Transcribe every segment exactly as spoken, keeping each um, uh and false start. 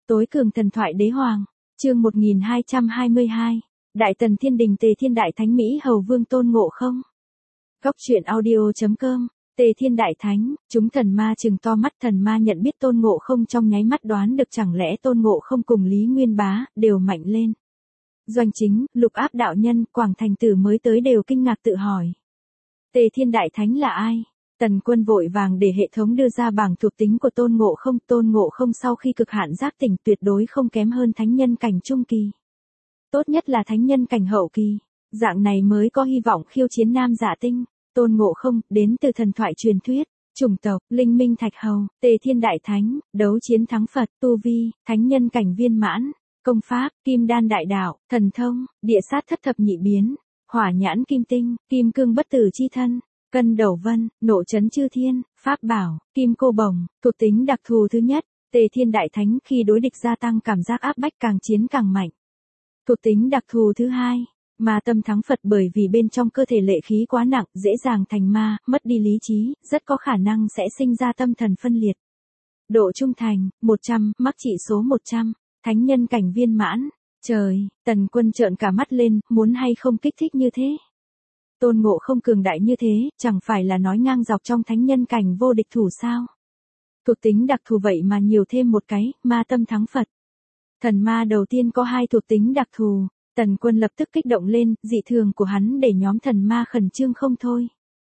Tối cường thần thoại đế hoàng, chương một nghìn hai trăm hai mươi hai, Đại Tần Thiên Đình Tề Thiên Đại Thánh Mỹ Hầu Vương Tôn Ngộ Không. Góc truyện audio chấm com, Tề Thiên Đại Thánh, chúng thần ma trừng to mắt, thần ma nhận biết Tôn Ngộ Không trong nháy mắt đoán được chẳng lẽ Tôn Ngộ Không cùng Lý Nguyên Bá, đều mạnh lên. Doanh Chính, Lục Áp đạo nhân, Quảng Thành Tử mới tới đều kinh ngạc tự hỏi. Tề Thiên Đại Thánh là ai? Tần Quân vội vàng để hệ thống đưa ra bảng thuộc tính của Tôn Ngộ Không. Tôn Ngộ Không sau khi cực hạn giác tỉnh tuyệt đối không kém hơn thánh nhân cảnh trung kỳ. Tốt nhất là thánh nhân cảnh hậu kỳ. Dạng này mới có hy vọng khiêu chiến Nam Dạ Tinh. Tôn Ngộ Không, đến từ thần thoại truyền thuyết, chủng tộc, Linh Minh Thạch Hầu, Tề Thiên Đại Thánh, đấu chiến thắng Phật, tu vi, thánh nhân cảnh viên mãn, công pháp, Kim Đan Đại Đạo, thần thông, địa sát thất thập nhị biến, hỏa nhãn kim tinh, kim cương bất tử chi thân. Cân đầu vân, nộ chấn chư thiên, pháp bảo, kim cô bồng, thuộc tính đặc thù thứ nhất, Tề Thiên Đại Thánh khi đối địch gia tăng cảm giác áp bách, càng chiến càng mạnh. Thuộc tính đặc thù thứ hai, ma tâm thắng Phật, bởi vì bên trong cơ thể lệ khí quá nặng, dễ dàng thành ma, mất đi lý trí, rất có khả năng sẽ sinh ra tâm thần phân liệt. Độ trung thành, một trăm, mắc trị số một trăm, thánh nhân cảnh viên mãn. Trời, Tần Quân trợn cả mắt lên, muốn hay không kích thích như thế. Tôn Ngộ Không cường đại như thế, chẳng phải là nói ngang dọc trong thánh nhân cảnh vô địch thủ sao? Thuộc tính đặc thù vậy mà nhiều thêm một cái, ma tâm thắng Phật. Thần ma đầu tiên có hai thuộc tính đặc thù, Tần Quân lập tức kích động lên, dị thường của hắn để nhóm thần ma khẩn trương không thôi.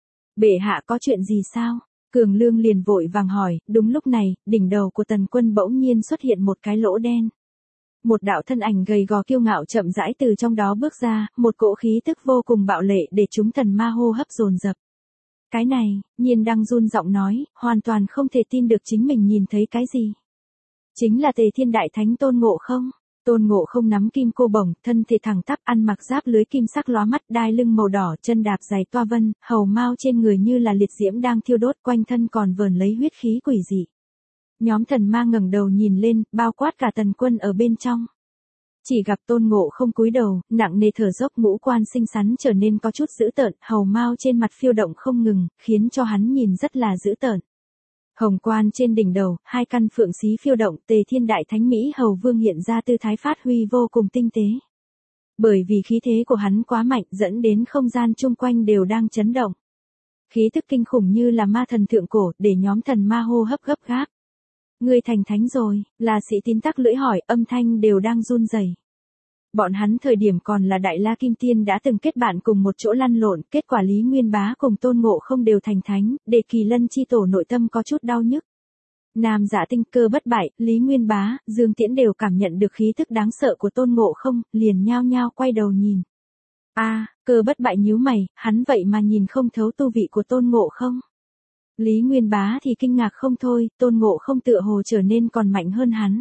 Bệ hạ có chuyện gì sao? Cường Lương liền vội vàng hỏi. Đúng lúc này, đỉnh đầu của Tần Quân bỗng nhiên xuất hiện một cái lỗ đen. Một đạo thân ảnh gầy gò kiêu ngạo chậm rãi từ trong đó bước ra, một cỗ khí tức vô cùng bạo lệ để chúng thần ma hô hấp dồn dập. Cái này, Nhiên đang run giọng nói, hoàn toàn không thể tin được chính mình nhìn thấy cái gì. Chính là Tề Thiên Đại Thánh Tôn Ngộ Không. Tôn Ngộ Không nắm kim cô bổng, thân thể thẳng tắp, ăn mặc giáp lưới kim sắc lóa mắt, đai lưng màu đỏ, chân đạp giày toa vân, hầu mao trên người như là liệt diễm đang thiêu đốt, quanh thân còn vờn lấy huyết khí quỷ dị. Nhóm thần ma ngẩng đầu nhìn lên, bao quát cả Tần Quân ở bên trong. Chỉ gặp Tôn Ngộ Không cúi đầu, nặng nề thở dốc, ngũ quan xinh xắn trở nên có chút dữ tợn, hầu mao trên mặt phiêu động không ngừng, khiến cho hắn nhìn rất là dữ tợn. Hồng quan trên đỉnh đầu, hai căn phượng xí phiêu động, Tề Thiên Đại Thánh Mỹ Hầu Vương hiện ra tư thái phát huy vô cùng tinh tế. Bởi vì khí thế của hắn quá mạnh, dẫn đến không gian chung quanh đều đang chấn động. Khí tức kinh khủng như là ma thần thượng cổ, để nhóm thần ma hô hấp gấp gáp. Ngươi thành thánh rồi, là Sĩ Tín tắc lưỡi hỏi, âm thanh đều đang run rẩy. Bọn hắn thời điểm còn là Đại La Kim Tiên đã từng kết bạn cùng một chỗ lăn lộn, kết quả Lý Nguyên Bá cùng Tôn Ngộ Không đều thành thánh, để Kỳ Lân chi tổ nội tâm có chút đau nhức. Nam Dạ Tinh, Cơ Bất Bại, Lý Nguyên Bá, Dương Tiễn đều cảm nhận được khí tức đáng sợ của Tôn Ngộ Không, liền nhao nhao quay đầu nhìn. A, à, Cơ Bất Bại nhíu mày, hắn vậy mà nhìn không thấu tu vị của Tôn Ngộ Không. Lý Nguyên Bá thì kinh ngạc không thôi, Tôn Ngộ Không tựa hồ trở nên còn mạnh hơn hắn.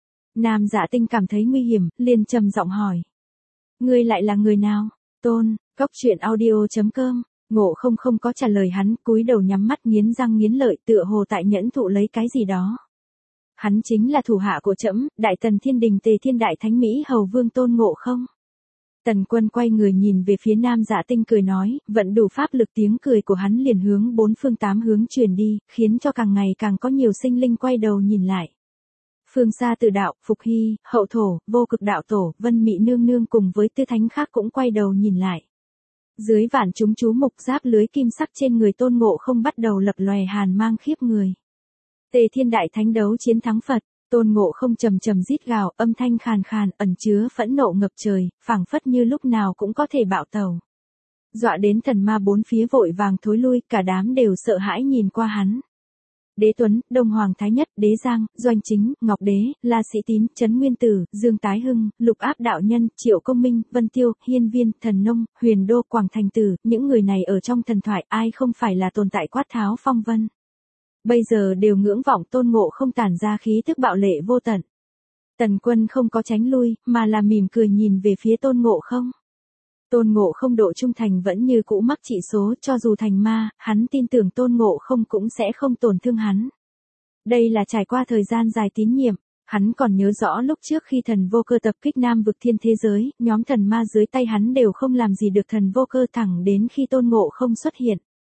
Nam Dạ Tinh cảm thấy nguy hiểm, liền trầm giọng hỏi. Ngươi lại là người nào? Tôn, góc truyện audio chấm com, Ngộ Không không có trả lời hắn, cúi đầu nhắm mắt nghiến răng nghiến lợi, tựa hồ tại nhẫn thụ lấy cái gì đó. Hắn chính là thủ hạ của trẫm, Đại Tần Thiên Đình Tề Thiên Đại Thánh Mỹ Hầu Vương Tôn Ngộ Không. Tần Quân quay người nhìn về phía Nam Dạ Tinh cười nói, vận đủ pháp lực, tiếng cười của hắn liền hướng bốn phương tám hướng truyền đi, khiến cho càng ngày càng có nhiều sinh linh quay đầu nhìn lại. Phương xa Tự Đạo, Phục Hy, Hậu Thổ, Vô Cực Đạo Tổ, Vân Mị Nương Nương cùng với tư thánh khác cũng quay đầu nhìn lại. Dưới vạn chúng chú mục, giáp lưới kim sắc trên người Tôn Ngộ Không bắt đầu lập lòe hàn mang khiếp người. Tề Thiên Đại Thánh đấu chiến thắng Phật. Tôn Ngộ Không trầm trầm rít gào, âm thanh khàn khàn, ẩn chứa phẫn nộ ngập trời, phảng phất như lúc nào cũng có thể bạo tẩu. Dọa đến thần ma bốn phía vội vàng thối lui, cả đám đều sợ hãi nhìn qua hắn. Đế Tuấn, Đông Hoàng Thái Nhất, Đế Giang, Doanh Chính, Ngọc Đế, La Sĩ Tín, Trấn Nguyên Tử, Dương Tái Hưng, Lục Áp đạo nhân, Triệu Công Minh, Vân Tiêu, Hiên Viên, Thần Nông, Huyền Đô, Quảng Thành Tử, những người này ở trong thần thoại ai không phải là tồn tại quát tháo phong vân. Bây giờ đều ngưỡng vọng Tôn Ngộ Không tản ra khí tức bạo lệ vô tận. Tần Quân không có tránh lui, mà là mỉm cười nhìn về phía Tôn Ngộ Không. Tôn Ngộ Không độ trung thành vẫn như cũ mắc trị số, cho dù thành ma, hắn tin tưởng Tôn Ngộ Không cũng sẽ không tổn thương hắn. Đây là trải qua thời gian dài tín nhiệm, hắn còn nhớ rõ lúc trước khi Thần Vô Cơ tập kích Nam vực thiên thế giới, nhóm thần ma dưới tay hắn đều không làm gì được Thần Vô Cơ thẳng đến khi Tôn Ngộ Không xuất hiện.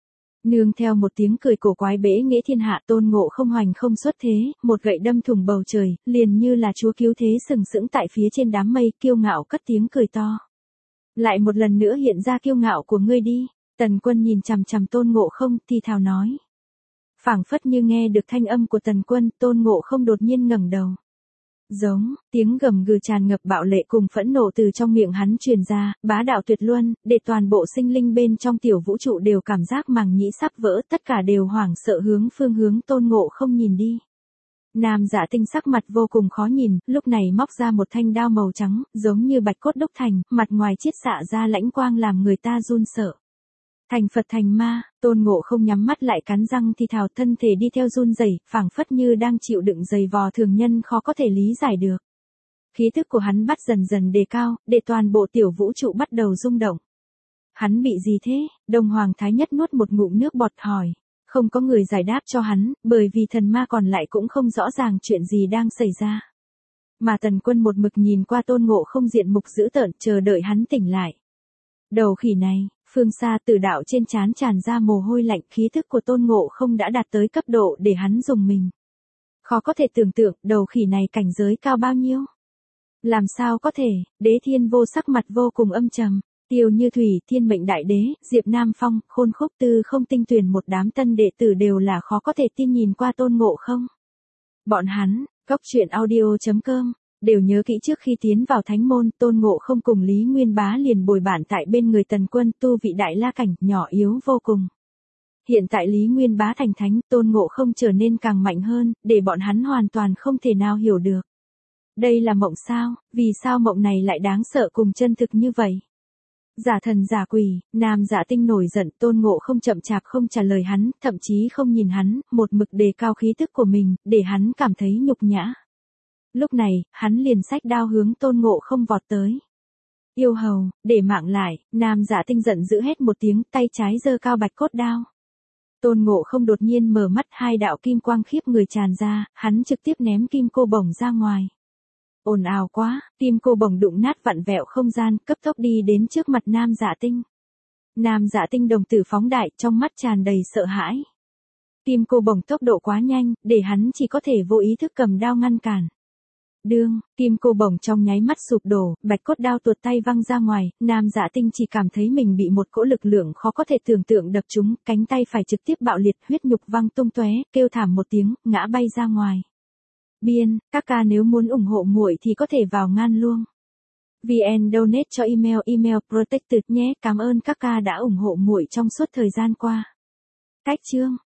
Nương theo một tiếng cười cổ quái bẽ nghĩa thiên hạ, Tôn Ngộ Không hoành không xuất thế, một gậy đâm thủng bầu trời, liền như là chúa cứu thế sừng sững tại phía trên đám mây, kiêu ngạo cất tiếng cười to. Lại một lần nữa hiện ra kiêu ngạo của ngươi đi. Tần Quân nhìn chằm chằm Tôn Ngộ Không, thì thào nói. Phảng phất như nghe được thanh âm của Tần Quân, Tôn Ngộ Không đột nhiên ngẩng đầu. Giống, tiếng gầm gừ tràn ngập bạo lệ cùng phẫn nộ từ trong miệng hắn truyền ra, bá đạo tuyệt luân, để toàn bộ sinh linh bên trong tiểu vũ trụ đều cảm giác màng nhĩ sắp vỡ, tất cả đều hoảng sợ hướng phương hướng Tôn Ngộ Không nhìn đi. Nam Dạ Tinh sắc mặt vô cùng khó nhìn, lúc này móc ra một thanh đao màu trắng, giống như bạch cốt đúc thành, mặt ngoài chiết xạ ra lãnh quang làm người ta run sợ. Thành Phật thành ma, Tôn Ngộ Không nhắm mắt lại cắn răng thì thào, thân thể đi theo run rẩy, phảng phất như đang chịu đựng giày vò thường nhân khó có thể lý giải được. Khí thức của hắn bắt dần dần đề cao, để toàn bộ tiểu vũ trụ bắt đầu rung động. Hắn bị gì thế? Đông Hoàng Thái Nhất nuốt một ngụm nước bọt hỏi. Không có người giải đáp cho hắn, bởi vì thần ma còn lại cũng không rõ ràng chuyện gì đang xảy ra. Mà Tần Quân một mực nhìn qua Tôn Ngộ Không diện mục dữ tợn, chờ đợi hắn tỉnh lại. Đầu khỉ này, phương xa Tử Đạo trên trán tràn ra mồ hôi lạnh, khí thức của Tôn Ngộ Không đã đạt tới cấp độ để hắn dùng mình. Khó có thể tưởng tượng, đầu khỉ này cảnh giới cao bao nhiêu. Làm sao có thể? Đế Thiên Vô sắc mặt vô cùng âm trầm. Tiêu Như Thủy, Thiên Mệnh Đại Đế, Diệp Nam Phong, Khôn Khúc Tư Không Tinh Tuyền, một đám tân đệ tử đều là khó có thể tin nhìn qua Tôn Ngộ Không. Bọn hắn, Cốc Truyện Audio chấm com, đều nhớ kỹ trước khi tiến vào thánh môn, Tôn Ngộ Không cùng Lý Nguyên Bá liền bồi bản tại bên người Tần Quân, tu vị đại la cảnh, nhỏ yếu vô cùng. Hiện tại Lý Nguyên Bá thành thánh, Tôn Ngộ Không trở nên càng mạnh hơn, để bọn hắn hoàn toàn không thể nào hiểu được. Đây là mộng sao? Vì sao mộng này lại đáng sợ cùng chân thực như vậy? Giả thần giả quỷ, Nam Dạ Tinh nổi giận, Tôn Ngộ Không chậm chạp không trả lời hắn, thậm chí không nhìn hắn, một mực đề cao khí tức của mình, để hắn cảm thấy nhục nhã. Lúc này, hắn liền xách đao hướng Tôn Ngộ Không vọt tới. Yêu hầu, để mạng lại, Nam Dạ Tinh giận dữ hét một tiếng, tay trái giơ cao bạch cốt đao. Tôn Ngộ Không đột nhiên mở mắt, hai đạo kim quang khiếp người tràn ra, hắn trực tiếp ném kim cô bổng ra ngoài. Ồn ào quá, kim cô bổng đụng nát vặn vẹo không gian, cấp tốc đi đến trước mặt Nam Dạ Tinh. Nam Dạ Tinh đồng tử phóng đại, trong mắt tràn đầy sợ hãi. Kim cô bổng tốc độ quá nhanh, để hắn chỉ có thể vô ý thức cầm đao ngăn cản. Đương, kim cô bổng trong nháy mắt sụp đổ, bạch cốt đao tuột tay văng ra ngoài, Nam Dạ Tinh chỉ cảm thấy mình bị một cỗ lực lượng khó có thể tưởng tượng đập trúng, cánh tay phải trực tiếp bạo liệt, huyết nhục văng tung tóe, kêu thảm một tiếng, ngã bay ra ngoài. Biên, các ca nếu muốn ủng hộ muội thì có thể vào ngan luông. vê en donate cho email email protected nhé. Cảm ơn các ca đã ủng hộ muội trong suốt thời gian qua. Cách chương